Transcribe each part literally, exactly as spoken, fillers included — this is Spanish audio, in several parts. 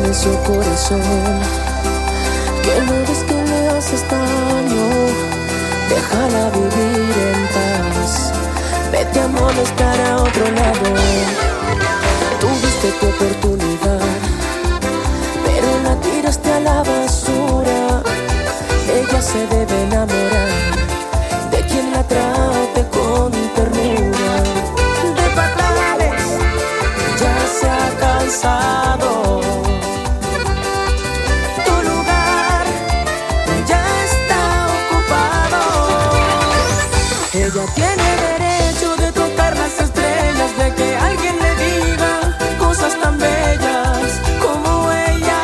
necio corazón, que no ves que le haces daño. Déjala vivir en paz, vete a molestar a otro lado. Tuviste tu oportunidad, pero la tiraste a la basura. Ella se debe enamorar de quien la trate con ternura. De fatales ya se ha cansado, tu lugar ya está ocupado. Ella tiene derecho de tocar las estrellas, de que alguien le diga cosas tan bellas como ella,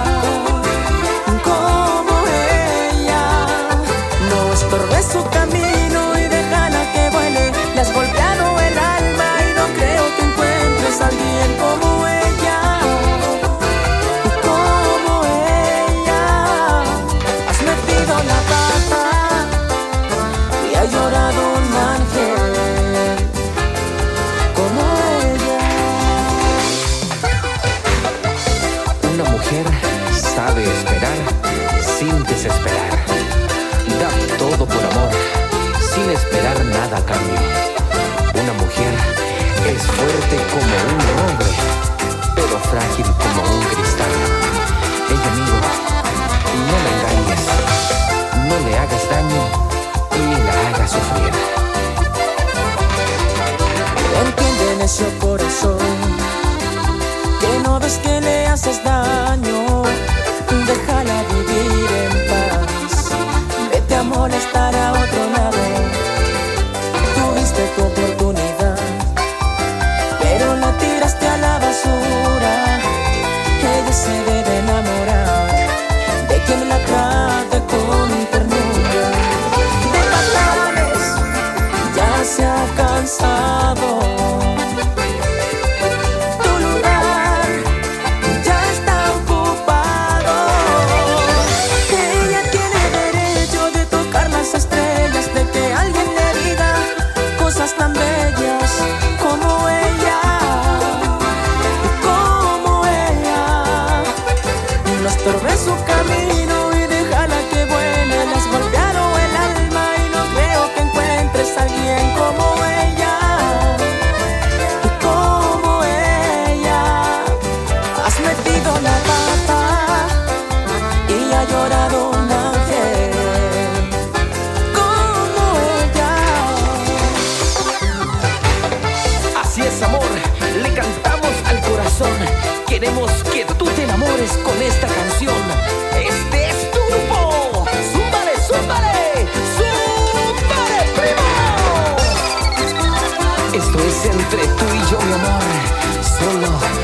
como ella. No estorbes su camino y déjala que vuele. Le has golpeado el alma y no creo que encuentres a alguien como ella, como ella. Has metido la pata y has llorado un ángel como ella. Una mujer sabe esperar sin desesperar. Da todo por amor, sin esperar nada a cambio. Una mujer es fuerte como un hombre, pero frágil como un cristal. Ella, amigo, no la engañes, no le hagas daño ni la hagas sufrir. Entiende, necio corazón, que no ves que le haces daño. Déjala vivir en paz, vete a molestar a otro lado. Tuviste tu oportunidad, pero la tiraste a la basura. Ella se debe enamorar de quien la trate con ternura. De fatales ya se ha cansado, tu lugar ya está ocupado. Ella tiene derecho de tocar las estrellas, de que alguien le diga cosas tan bellas como ella, como ella. No estorbes su camino y déjala que vuele. Le has golpeado el alma y no creo que encuentres a alguien como ella, como ella. Has metido la pata y ha llorado un ángel como ella. Así es, amor, le cantamos al corazón. Queremos que tú te enamores con esta canción. Este es tu grupo. ¡Zúmbale, zúmbale! ¡Zúmbale, primo! Esto es entre tú y yo, mi amor. Solo